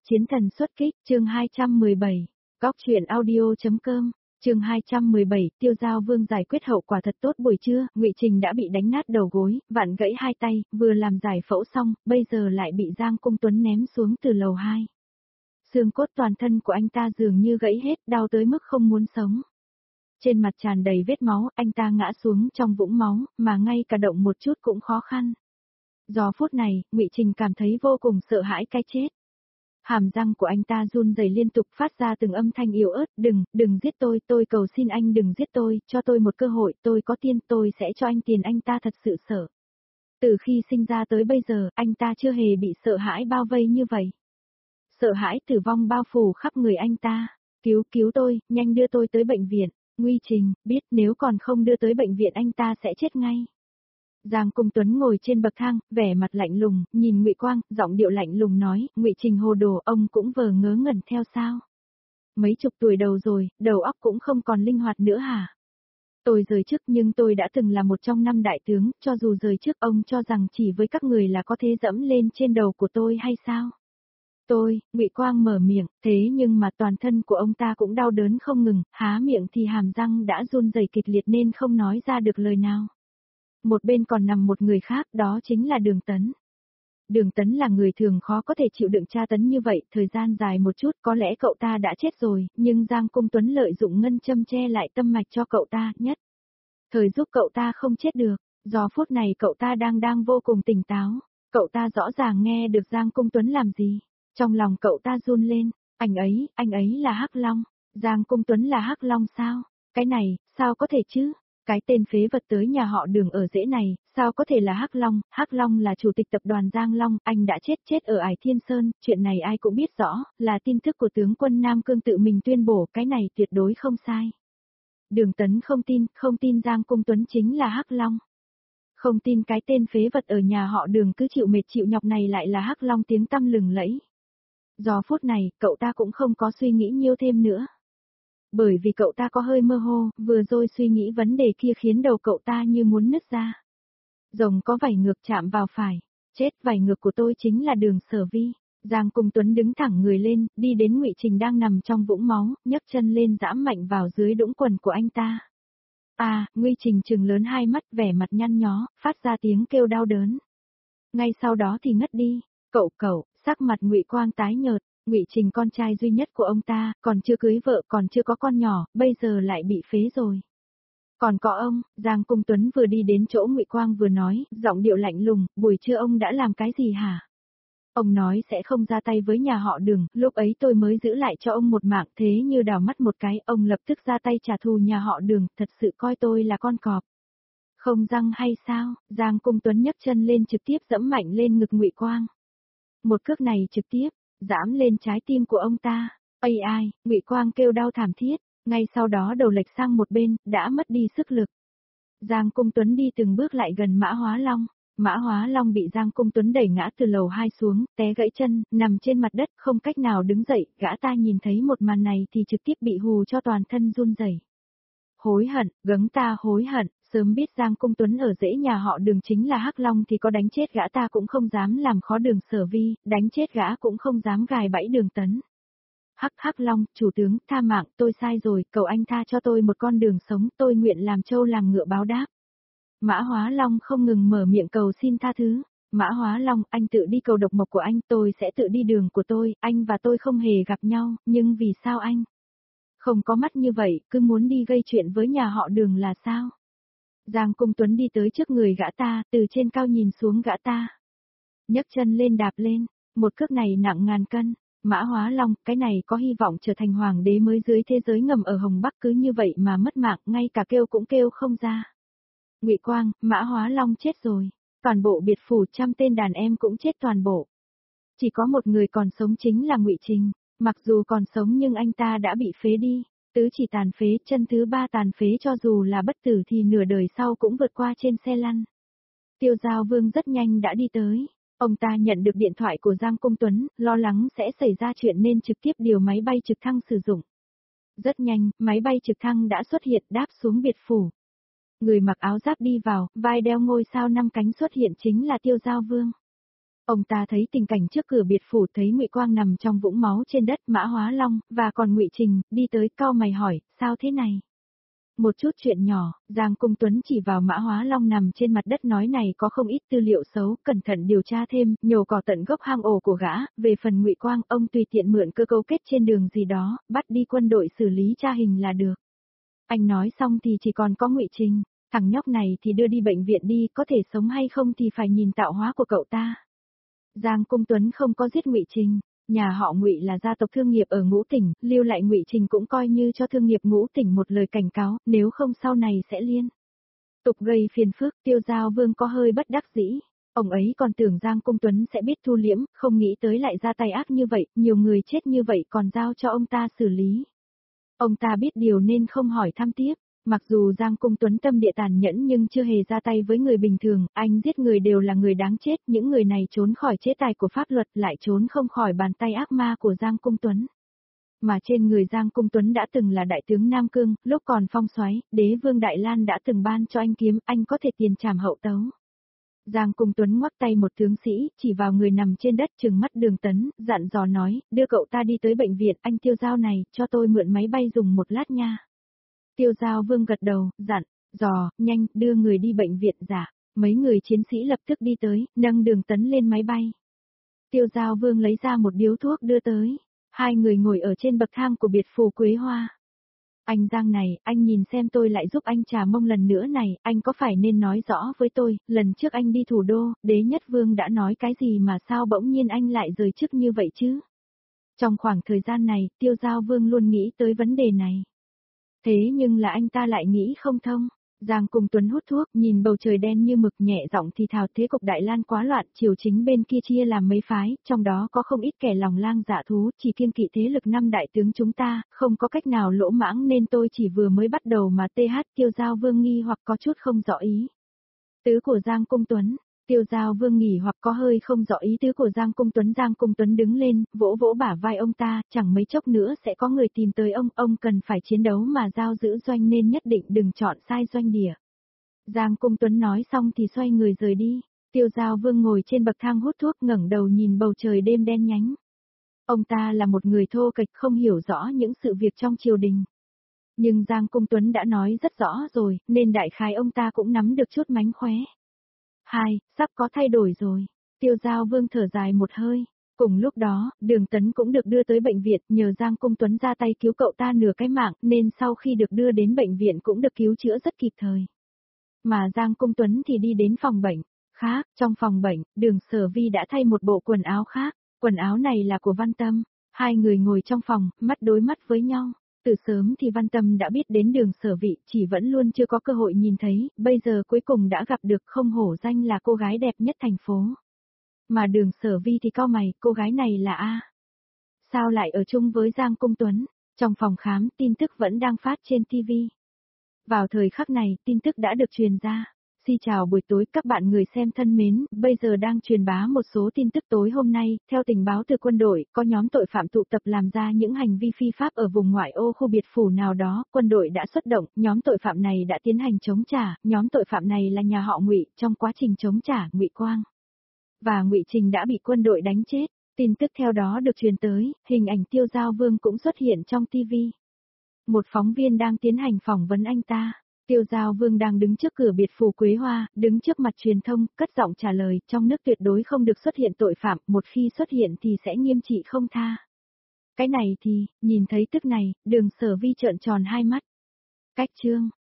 Chiến thần xuất kích, chương 217. Góc truyện audio.com. Chương 217, Tiêu Giao Vương giải quyết hậu quả thật tốt. Buổi trưa, Ngụy Trình đã bị đánh nát đầu gối, vặn gãy hai tay, vừa làm giải phẫu xong, bây giờ lại bị Giang Cung Tuấn ném xuống từ lầu 2. Xương cốt toàn thân của anh ta dường như gãy hết, đau tới mức không muốn sống. Trên mặt tràn đầy vết máu, anh ta ngã xuống trong vũng máu, mà ngay cả động một chút cũng khó khăn. Giờ phút này, Ngụy Trình cảm thấy vô cùng sợ hãi cái chết. Hàm răng của anh ta run rẩy liên tục phát ra từng âm thanh yếu ớt, đừng giết tôi cầu xin anh đừng giết tôi, cho tôi một cơ hội, tôi có tiền, tôi sẽ cho anh tiền. Anh ta thật sự sợ. Từ khi sinh ra tới bây giờ, anh ta chưa hề bị sợ hãi bao vây như vậy. Sợ hãi tử vong bao phủ khắp người anh ta. Cứu tôi, nhanh đưa tôi tới bệnh viện. Ngụy Trình biết nếu còn không đưa tới bệnh viện anh ta sẽ chết ngay. Giang Cung Tuấn ngồi trên bậc thang, vẻ mặt lạnh lùng, nhìn Ngụy Quang, giọng điệu lạnh lùng nói, Ngụy Trình hồ đồ, ông cũng vờ ngớ ngẩn theo sao? Mấy chục tuổi đầu rồi, đầu óc cũng không còn linh hoạt nữa hả? Tôi rời chức nhưng tôi đã từng là một trong 5 đại tướng, cho dù rời chức ông cho rằng chỉ với các người là có thể dẫm lên trên đầu của tôi hay sao? Ngụy Quang mở miệng, thế nhưng mà toàn thân của ông ta cũng đau đớn không ngừng, há miệng thì hàm răng đã run rẩy kịch liệt nên không nói ra được lời nào. Một bên còn nằm một người khác, đó chính là Đường Tấn. Đường Tấn là người thường khó có thể chịu đựng tra tấn như vậy, thời gian dài một chút có lẽ cậu ta đã chết rồi, nhưng Giang Cung Tuấn lợi dụng ngân châm che lại tâm mạch cho cậu ta, nhất thời giúp cậu ta không chết được. Giờ phút này cậu ta đang vô cùng tỉnh táo, cậu ta rõ ràng nghe được Giang Cung Tuấn làm gì. Trong lòng cậu ta run lên, anh ấy là Hắc Long. Giang Cung Tuấn là Hắc Long sao? Cái này, sao có thể chứ? Cái tên phế vật tới nhà họ Đường ở rễ này, sao có thể là Hắc Long? Hắc Long là chủ tịch tập đoàn Giang Long, anh đã chết ở Ải Thiên Sơn, chuyện này ai cũng biết rõ, là tin tức của tướng quân Nam Cương tự mình tuyên bố, cái này tuyệt đối không sai. Đường Tấn không tin Giang Cung Tuấn chính là Hắc Long. Không tin cái tên phế vật ở nhà họ Đường cứ chịu mệt chịu nhọc này lại là Hắc Long tiếng tăm lừng lẫy. Giờ phút này, cậu ta cũng không có suy nghĩ nhiều thêm nữa. Bởi vì cậu ta có hơi mơ hồ, vừa rồi suy nghĩ vấn đề kia khiến đầu cậu ta như muốn nứt ra. Rồng có vảy ngược chạm vào phải, chết, vảy ngược của tôi chính là Đường Sở Vi. Giang Cung Tuấn đứng thẳng người lên, đi đến Ngụy Trình đang nằm trong vũng máu, nhấc chân lên giẫm mạnh vào dưới đũng quần của anh ta. Ngụy Trình trừng lớn hai mắt, vẻ mặt nhăn nhó, phát ra tiếng kêu đau đớn. Ngay sau đó thì ngất đi. Cậu, sắc mặt Ngụy Quang tái nhợt. Ngụy Trình con trai duy nhất của ông ta, còn chưa cưới vợ, còn chưa có con nhỏ, bây giờ lại bị phế rồi. Còn có ông, Giang Cung Tuấn vừa đi đến chỗ Ngụy Quang vừa nói, giọng điệu lạnh lùng, buổi trưa ông đã làm cái gì hả? Ông nói sẽ không ra tay với nhà họ Đường, lúc ấy tôi mới giữ lại cho ông một mạng, thế như đào mắt một cái, ông lập tức ra tay trả thù nhà họ Đường, thật sự coi tôi là con cọp. Không răng hay sao? Giang Cung Tuấn nhấc chân lên trực tiếp giẫm mạnh lên ngực Ngụy Quang. Một cước này trực tiếp giẫm lên trái tim của ông ta. Ngụy Quang kêu đau thảm thiết, ngay sau đó đầu lệch sang một bên, đã mất đi sức lực. Giang Cung Tuấn đi từng bước lại gần Mã Hóa Long. Mã Hóa Long bị Giang Cung Tuấn đẩy ngã từ lầu 2 xuống, té gãy chân, nằm trên mặt đất, không cách nào đứng dậy, gã ta nhìn thấy một màn này thì trực tiếp bị hù cho toàn thân run rẩy. Hối hận, gớm ta hối hận. Sớm biết Giang Cung Tuấn ở rễ nhà họ Đường chính là Hắc Long thì có đánh chết gã ta cũng không dám làm khó Đường Sở Vi, đánh chết gã cũng không dám gài bẫy Đường Tấn. Hắc Long, chủ tướng, tha mạng, tôi sai rồi, cầu anh tha cho tôi một con đường sống, tôi nguyện làm trâu làm ngựa báo đáp. Mã Hóa Long không ngừng mở miệng cầu xin tha thứ. Mã Hóa Long, anh tự đi cầu độc mộc của anh, tôi sẽ tự đi đường của tôi, anh và tôi không hề gặp nhau, nhưng vì sao anh không có mắt như vậy, cứ muốn đi gây chuyện với nhà họ Đường là sao? Giang Cung Tuấn đi tới trước người gã ta, từ trên cao nhìn xuống gã ta. Nhấc chân lên đạp lên, một cước này nặng ngàn cân. Mã Hóa Long, cái này có hy vọng trở thành hoàng đế mới dưới thế giới ngầm ở Hồng Bắc, cứ như vậy mà mất mạng, ngay cả kêu cũng kêu không ra. Ngụy Quang, Mã Hóa Long chết rồi. Toàn bộ biệt phủ 100 tên đàn em cũng chết toàn bộ. Chỉ có một người còn sống chính là Ngụy Trình. Mặc dù còn sống nhưng anh ta đã bị phế đi. Tứ chỉ tàn phế, chân thứ 3 tàn phế, cho dù là bất tử thì nửa đời sau cũng vượt qua trên xe lăn. Tiêu Giao Vương rất nhanh đã đi tới. Ông ta nhận được điện thoại của Giang Cung Tuấn, lo lắng sẽ xảy ra chuyện nên trực tiếp điều máy bay trực thăng sử dụng. Rất nhanh, máy bay trực thăng đã xuất hiện đáp xuống biệt phủ. Người mặc áo giáp đi vào, vai đeo ngôi sao 5 cánh xuất hiện chính là Tiêu Giao Vương. Ông ta thấy tình cảnh trước cửa biệt phủ, thấy Ngụy Quang nằm trong vũng máu trên đất, Mã Hóa Long và còn Ngụy Trình đi tới cau mày hỏi, sao thế này? Một chút chuyện nhỏ, Giang Cung Tuấn chỉ vào Mã Hóa Long nằm trên mặt đất nói này có không ít tư liệu xấu, cẩn thận điều tra thêm, nhổ cỏ tận gốc hang ổ của gã, về phần Ngụy Quang, ông tùy tiện mượn cơ cấu kết trên đường gì đó, bắt đi quân đội xử lý tra hình là được. Anh nói xong thì chỉ còn có Ngụy Trình, thằng nhóc này thì đưa đi bệnh viện đi, có thể sống hay không thì phải nhìn tạo hóa của cậu ta. Giang Cung Tuấn không có giết Ngụy Trình. Nhà họ Ngụy là gia tộc thương nghiệp ở Ngũ Tỉnh, lưu lại Ngụy Trình cũng coi như cho thương nghiệp Ngũ Tỉnh một lời cảnh cáo, nếu không sau này sẽ liên tục gây phiền phức. Tiêu Giao Vương có hơi bất đắc dĩ. Ông ấy còn tưởng Giang Cung Tuấn sẽ biết thu liễm, không nghĩ tới lại ra tay ác như vậy, nhiều người chết như vậy còn giao cho ông ta xử lý. Ông ta biết điều nên không hỏi thăm tiếp. Mặc dù Giang Cung Tuấn tâm địa tàn nhẫn nhưng chưa hề ra tay với người bình thường, anh giết người đều là người đáng chết, những người này trốn khỏi chế tài của pháp luật lại trốn không khỏi bàn tay ác ma của Giang Cung Tuấn. Mà trên người Giang Cung Tuấn đã từng là đại tướng Nam Cương, lúc còn phong soái, đế vương Đại Lan đã từng ban cho anh kiếm, anh có thể tiền trảm hậu tấu. Giang Cung Tuấn ngoắc tay một tướng sĩ, chỉ vào người nằm trên đất trừng mắt Đường Tấn, dặn dò nói, đưa cậu ta đi tới bệnh viện, anh Tiêu Giao này, cho tôi mượn máy bay dùng một lát nha. Tiêu Giao Vương gật đầu, dặn, dò, nhanh, đưa người đi bệnh viện. Dạ. Mấy người chiến sĩ lập tức đi tới, nâng Đường Tấn lên máy bay. Tiêu Giao Vương lấy ra một điếu thuốc đưa tới. Hai người ngồi ở trên bậc thang của biệt phủ Quế Hoa. Anh Giang này, anh nhìn xem tôi lại giúp anh trà mông lần nữa này, anh có phải nên nói rõ với tôi, lần trước anh đi thủ đô, Đế Nhất Vương đã nói cái gì mà sao bỗng nhiên anh lại rời chức như vậy chứ? Trong khoảng thời gian này, Tiêu Giao Vương luôn nghĩ tới vấn đề này. Thế nhưng là anh ta lại nghĩ không thông. Giang Cung Tuấn hút thuốc, nhìn bầu trời đen như mực, nhẹ giọng thì thào, thế cục Đại Lan quá loạn, triều chính bên kia chia làm mấy phái, trong đó có không ít kẻ lòng lang dạ thú, chỉ kiêng kỵ thế lực năm đại tướng chúng ta, không có cách nào lỗ mãng nên tôi chỉ vừa mới bắt đầu mà Tiêu Giao Vương nghi hoặc có chút không rõ ý tứ của Giang Cung Tuấn. Tiêu Giao Vương nghỉ hoặc có hơi không rõ ý tứ của Giang Cung Tuấn. Giang Cung Tuấn đứng lên, vỗ vỗ bả vai ông ta, chẳng mấy chốc nữa sẽ có người tìm tới ông cần phải chiến đấu mà giao giữ doanh nên nhất định đừng chọn sai doanh địa. Giang Cung Tuấn nói xong thì xoay người rời đi. Tiêu Giao Vương ngồi trên bậc thang hút thuốc, ngẩng đầu nhìn bầu trời đêm đen nhánh. Ông ta là một người thô kệch, không hiểu rõ những sự việc trong triều đình. Nhưng Giang Cung Tuấn đã nói rất rõ rồi, nên đại khái ông ta cũng nắm được chút mánh khóe. Sắp có thay đổi rồi. Tiêu Giao Vương thở dài một hơi. Cùng lúc đó, Đường Tấn cũng được đưa tới bệnh viện, nhờ Giang Cung Tuấn ra tay cứu cậu ta nửa cái mạng, nên sau khi được đưa đến bệnh viện cũng được cứu chữa rất kịp thời. Mà Giang Cung Tuấn thì đi đến phòng bệnh. Khác, trong phòng bệnh, Đường Sở Vi đã thay một bộ quần áo khác. Quần áo này là của Văn Tâm. Hai người ngồi trong phòng, mắt đối mắt với nhau. Từ sớm thì Văn Tâm đã biết đến Đường Sở Vi, chỉ vẫn luôn chưa có cơ hội nhìn thấy, bây giờ cuối cùng đã gặp được, không hổ danh là cô gái đẹp nhất thành phố. Mà Đường Sở Vi thì cau mày, cô gái này là A. Sao lại ở chung với Giang Cung Tuấn? Trong phòng khám, tin tức vẫn đang phát trên TV. Vào thời khắc này, tin tức đã được truyền ra. Xin chào buổi tối các bạn người xem thân mến, bây giờ đang truyền bá một số tin tức tối hôm nay, theo tình báo từ quân đội, có nhóm tội phạm tụ tập làm ra những hành vi phi pháp ở vùng ngoại ô khu biệt phủ nào đó, quân đội đã xuất động, nhóm tội phạm này đã tiến hành chống trả, nhóm tội phạm này là nhà họ Ngụy, trong quá trình chống trả, Ngụy Quang và Ngụy Trình đã bị quân đội đánh chết. Tin tức theo đó được truyền tới, hình ảnh Tiêu Giao Vương cũng xuất hiện trong TV. Một phóng viên đang tiến hành phỏng vấn anh ta. Tiêu Giao Vương đang đứng trước cửa biệt phủ Quế Hoa, đứng trước mặt truyền thông, cất giọng trả lời, trong nước tuyệt đối không được xuất hiện tội phạm, một khi xuất hiện thì sẽ nghiêm trị không tha. Cái này thì, nhìn thấy tức này, Đường Sở Vi trợn tròn hai mắt. Cách chương